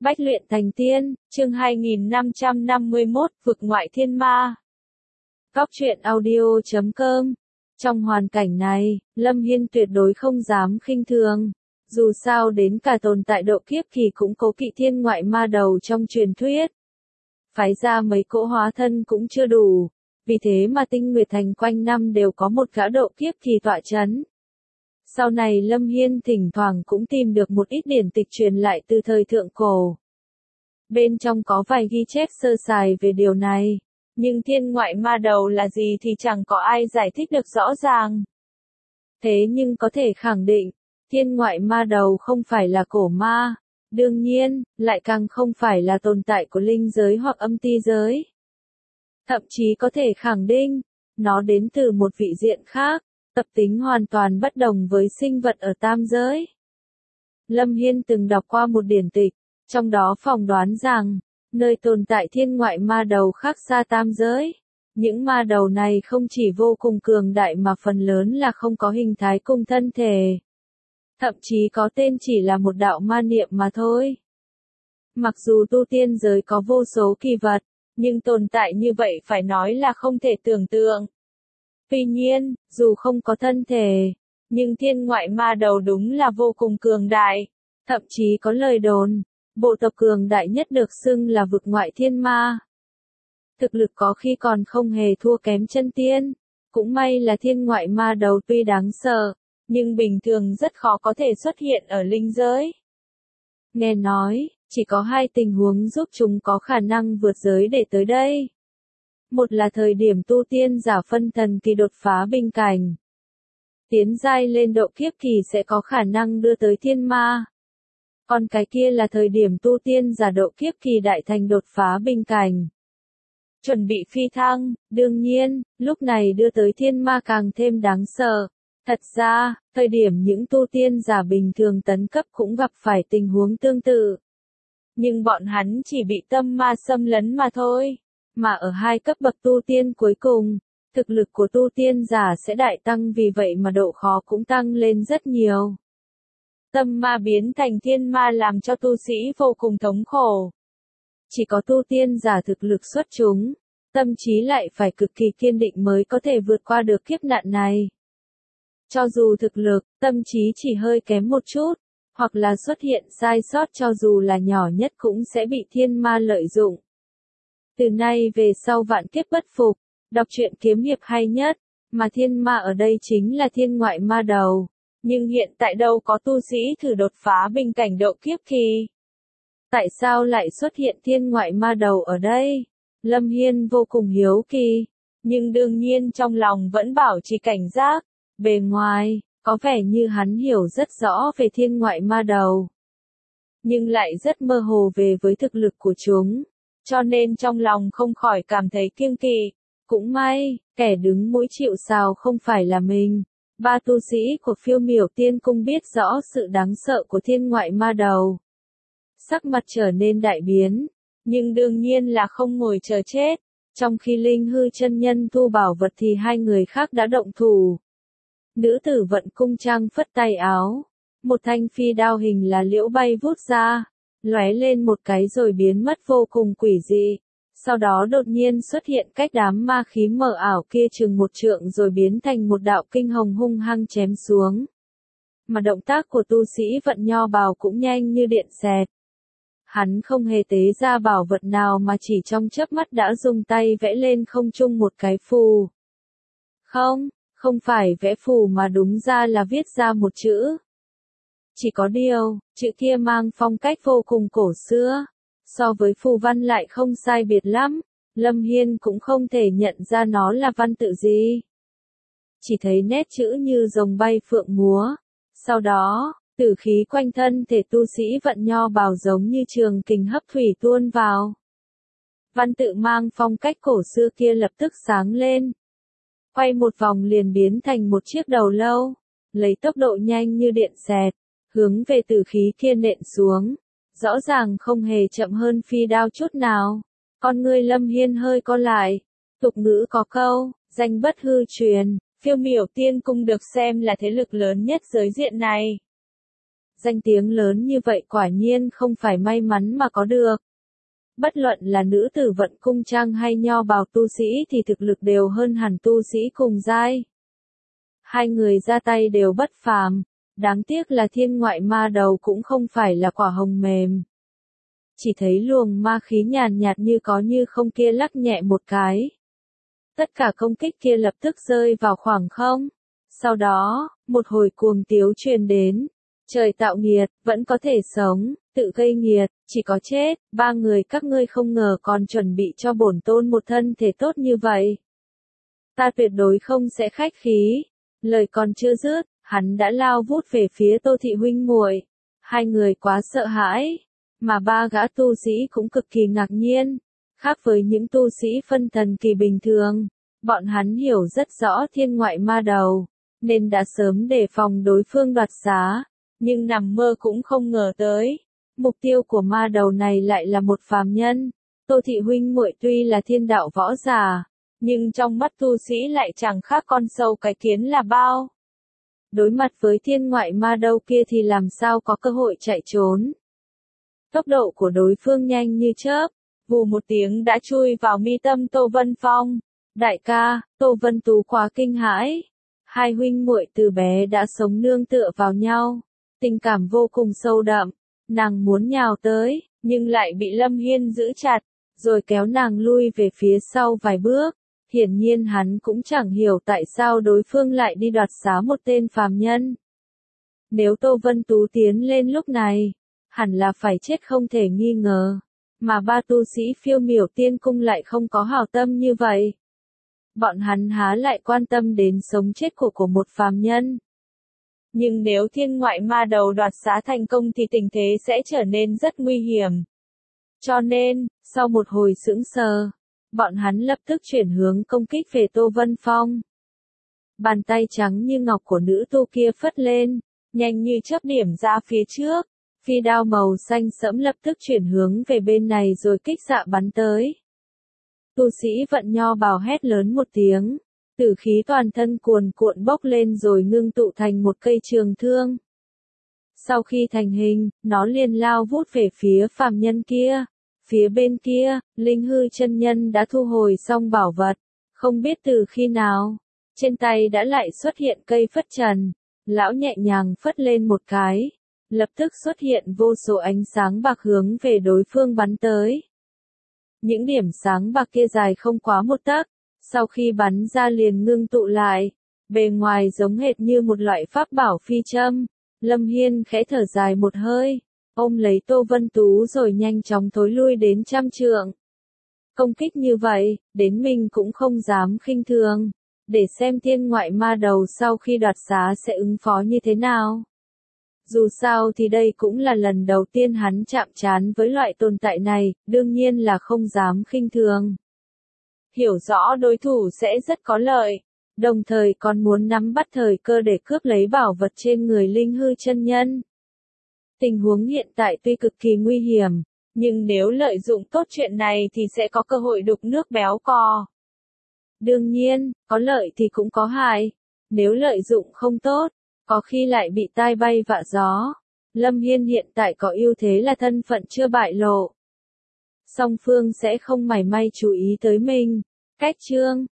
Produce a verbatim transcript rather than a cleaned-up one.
Bách luyện thành tiên, chương hai nghìn năm trăm năm mươi mốt, vực ngoại thiên ma. Góc truyện audio chấm com. Trong hoàn cảnh này, Lâm Hiên tuyệt đối không dám khinh thường. Dù sao đến cả tồn tại độ kiếp kỳ cũng cố kỵ thiên ngoại ma đầu trong truyền thuyết. Phái ra mấy cỗ hóa thân cũng chưa đủ. Vì thế mà Tinh Nguyệt Thành quanh năm đều có một gã độ kiếp kỳ tọa chấn. Sau này Lâm Hiên thỉnh thoảng cũng tìm được một ít điển tịch truyền lại từ thời thượng cổ. Bên trong có vài ghi chép sơ sài về điều này, nhưng thiên ngoại ma đầu là gì thì chẳng có ai giải thích được rõ ràng. Thế nhưng có thể khẳng định, thiên ngoại ma đầu không phải là cổ ma, đương nhiên, lại càng không phải là tồn tại của linh giới hoặc âm ti giới. Thậm chí có thể khẳng định, nó đến từ một vị diện khác. Tập tính hoàn toàn bất đồng với sinh vật ở tam giới. Lâm Hiên từng đọc qua một điển tịch, trong đó phỏng đoán rằng, nơi tồn tại thiên ngoại ma đầu khác xa tam giới. Những ma đầu này không chỉ vô cùng cường đại mà phần lớn là không có hình thái cùng thân thể. Thậm chí có tên chỉ là một đạo ma niệm mà thôi. Mặc dù tu tiên giới có vô số kỳ vật, nhưng tồn tại như vậy phải nói là không thể tưởng tượng. Tuy nhiên, dù không có thân thể, nhưng thiên ngoại ma đầu đúng là vô cùng cường đại. Thậm chí có lời đồn, bộ tộc cường đại nhất được xưng là vực ngoại thiên ma. Thực lực có khi còn không hề thua kém chân tiên. Cũng may là thiên ngoại ma đầu tuy đáng sợ, nhưng bình thường rất khó có thể xuất hiện ở linh giới. Nghe nói, chỉ có hai tình huống giúp chúng có khả năng vượt giới để tới đây. Một là thời điểm tu tiên giả phân thần kỳ đột phá bình cảnh. Tiến giai lên độ kiếp kỳ sẽ có khả năng đưa tới thiên ma. Còn cái kia là thời điểm tu tiên giả độ kiếp kỳ đại thành đột phá bình cảnh. Chuẩn bị phi thăng, đương nhiên, lúc này đưa tới thiên ma càng thêm đáng sợ. Thật ra, thời điểm những tu tiên giả bình thường tấn cấp cũng gặp phải tình huống tương tự. Nhưng bọn hắn chỉ bị tâm ma xâm lấn mà thôi. Mà ở hai cấp bậc tu tiên cuối cùng, thực lực của tu tiên giả sẽ đại tăng, vì vậy mà độ khó cũng tăng lên rất nhiều. Tâm ma biến thành thiên ma làm cho tu sĩ vô cùng thống khổ. Chỉ có tu tiên giả thực lực xuất chúng, tâm trí lại phải cực kỳ kiên định mới có thể vượt qua được kiếp nạn này. Cho dù thực lực, tâm trí chỉ hơi kém một chút, hoặc là xuất hiện sai sót cho dù là nhỏ nhất cũng sẽ bị thiên ma lợi dụng. Từ nay về sau vạn kiếp bất phục, đọc truyện kiếm hiệp hay nhất, mà thiên ma ở đây chính là thiên ngoại ma đầu. Nhưng hiện tại đâu có tu sĩ thử đột phá bình cảnh độ kiếp kỳ. Tại sao lại xuất hiện thiên ngoại ma đầu ở đây? Lâm Hiên vô cùng hiếu kỳ, nhưng đương nhiên trong lòng vẫn bảo trì cảnh giác. Bề ngoài, có vẻ như hắn hiểu rất rõ về thiên ngoại ma đầu, nhưng lại rất mơ hồ về với thực lực của chúng. Cho nên trong lòng không khỏi cảm thấy kiêng kỵ. Cũng may, kẻ đứng mũi chịu sào không phải là mình. Ba tu sĩ của Phiêu Miểu Tiên Cung biết rõ sự đáng sợ của thiên ngoại ma đầu. Sắc mặt trở nên đại biến, nhưng đương nhiên là không ngồi chờ chết. Trong khi Linh Hư chân nhân thu bảo vật thì hai người khác đã động thủ. Nữ tử Vận Cung Trang phất tay áo, một thanh phi đao hình là liễu bay vút ra, lóe lên một cái rồi biến mất vô cùng quỷ dị. Sau đó đột nhiên xuất hiện cách đám ma khí mờ ảo kia chừng một trượng rồi biến thành một đạo kinh hồng hung hăng chém xuống. Mà động tác của tu sĩ Vận Nho bào cũng nhanh như điện xẹt. Hắn không hề tế ra bảo vật nào mà chỉ trong chớp mắt đã dùng tay vẽ lên không trung một cái phù. Không, không phải vẽ phù mà đúng ra là viết ra một chữ. Chỉ có điều, chữ kia mang phong cách vô cùng cổ xưa. So với phù văn lại không sai biệt lắm, Lâm Hiên cũng không thể nhận ra nó là văn tự gì. Chỉ thấy nét chữ như rồng bay phượng múa. Sau đó, tử khí quanh thân thể tu sĩ Vận Nho bào giống như trường kình hấp thủy tuôn vào. Văn tự mang phong cách cổ xưa kia lập tức sáng lên. Quay một vòng liền biến thành một chiếc đầu lâu, lấy tốc độ nhanh như điện xẹt, hướng về tử khí kia nện xuống. Rõ ràng không hề chậm hơn phi đao chút nào. Con người Lâm Hiên hơi co lại. Tục ngữ có câu, danh bất hư truyền, Phiêu Miểu Tiên Cung được xem là thế lực lớn nhất giới diện này. Danh tiếng lớn như vậy quả nhiên không phải may mắn mà có được. Bất luận là nữ tử vận cung trang hay nho bào tu sĩ thì thực lực đều hơn hẳn tu sĩ cùng giai. Hai người ra tay đều bất phàm, đáng tiếc là thiên ngoại ma đầu cũng không phải là quả hồng mềm. Chỉ thấy luồng ma khí nhàn nhạt như có như không kia lắc nhẹ một cái. Tất cả công kích kia lập tức rơi vào khoảng không. Sau đó, một hồi cuồng tiếu truyền đến. Trời tạo nghiệt, vẫn có thể sống, tự gây nghiệt, chỉ có chết, ba người các ngươi không ngờ còn chuẩn bị cho bổn tôn một thân thể tốt như vậy. Ta tuyệt đối không sẽ khách khí. Lời còn chưa dứt, hắn đã lao vút về phía Tô thị huynh muội. Hai người quá sợ hãi, mà ba gã tu sĩ cũng cực kỳ ngạc nhiên. Khác với những tu sĩ phân thần kỳ bình thường, bọn hắn hiểu rất rõ thiên ngoại ma đầu, nên đã sớm đề phòng đối phương đoạt xá, nhưng nằm mơ cũng không ngờ tới. Mục tiêu của ma đầu này lại là một phàm nhân. Tô thị huynh muội tuy là thiên đạo võ giả, nhưng trong mắt tu sĩ lại chẳng khác con sâu cái kiến là bao. Đối mặt với thiên ngoại ma đầu kia thì làm sao có cơ hội chạy trốn. Tốc độ của đối phương nhanh như chớp, vù một tiếng đã chui vào mi tâm Tô Vân Phong. Đại ca, Tô Vân Tú quá kinh hãi. Hai huynh muội từ bé đã sống nương tựa vào nhau, tình cảm vô cùng sâu đậm. Nàng muốn nhào tới, nhưng lại bị Lâm Hiên giữ chặt, rồi kéo nàng lui về phía sau vài bước. Hiển nhiên hắn cũng chẳng hiểu tại sao đối phương lại đi đoạt xá một tên phàm nhân. Nếu Tô Vân Tú tiến lên lúc này, hẳn là phải chết không thể nghi ngờ. Mà ba tu sĩ phiêu miểu tiên cung lại không có hảo tâm như vậy. Bọn hắn há lại quan tâm đến sống chết của của một phàm nhân. Nhưng nếu thiên ngoại ma đầu đoạt xá thành công thì tình thế sẽ trở nên rất nguy hiểm. Cho nên, sau một hồi sững sờ, bọn hắn lập tức chuyển hướng công kích về Tô Vân Phong. Bàn tay trắng như ngọc của nữ tu kia phất lên, nhanh như chớp điểm ra phía trước. Phi đao màu xanh sẫm lập tức chuyển hướng về bên này rồi kích xạ bắn tới. Tu sĩ vận nho bào hét lớn một tiếng, tử khí toàn thân cuồn cuộn bốc lên rồi ngưng tụ thành một cây trường thương. Sau khi thành hình, nó liền lao vút về phía phàm nhân kia. Phía bên kia, Linh Hư chân nhân đã thu hồi xong bảo vật, không biết từ khi nào, trên tay đã lại xuất hiện cây phất trần. Lão nhẹ nhàng phất lên một cái, lập tức xuất hiện vô số ánh sáng bạc hướng về đối phương bắn tới. Những điểm sáng bạc kia dài không quá một tấc, sau khi bắn ra liền ngưng tụ lại, bề ngoài giống hệt như một loại pháp bảo phi châm. Lâm Hiên khẽ thở dài một hơi, ôm lấy Tô Vân Tú rồi nhanh chóng thối lui đến trăm trượng. Công kích như vậy, đến mình cũng không dám khinh thường, để xem thiên ngoại ma đầu sau khi đoạt xá sẽ ứng phó như thế nào. Dù sao thì đây cũng là lần đầu tiên hắn chạm trán với loại tồn tại này, đương nhiên là không dám khinh thường. Hiểu rõ đối thủ sẽ rất có lợi, đồng thời còn muốn nắm bắt thời cơ để cướp lấy bảo vật trên người Linh Hư chân nhân. Tình huống hiện tại tuy cực kỳ nguy hiểm, nhưng nếu lợi dụng tốt chuyện này thì sẽ có cơ hội đục nước béo cò. Đương nhiên, có lợi thì cũng có hại, nếu lợi dụng không tốt, có khi lại bị tai bay vạ gió. Lâm Hiên hiện tại có ưu thế là thân phận chưa bại lộ. Song phương sẽ không mảy may chú ý tới mình. Cách chương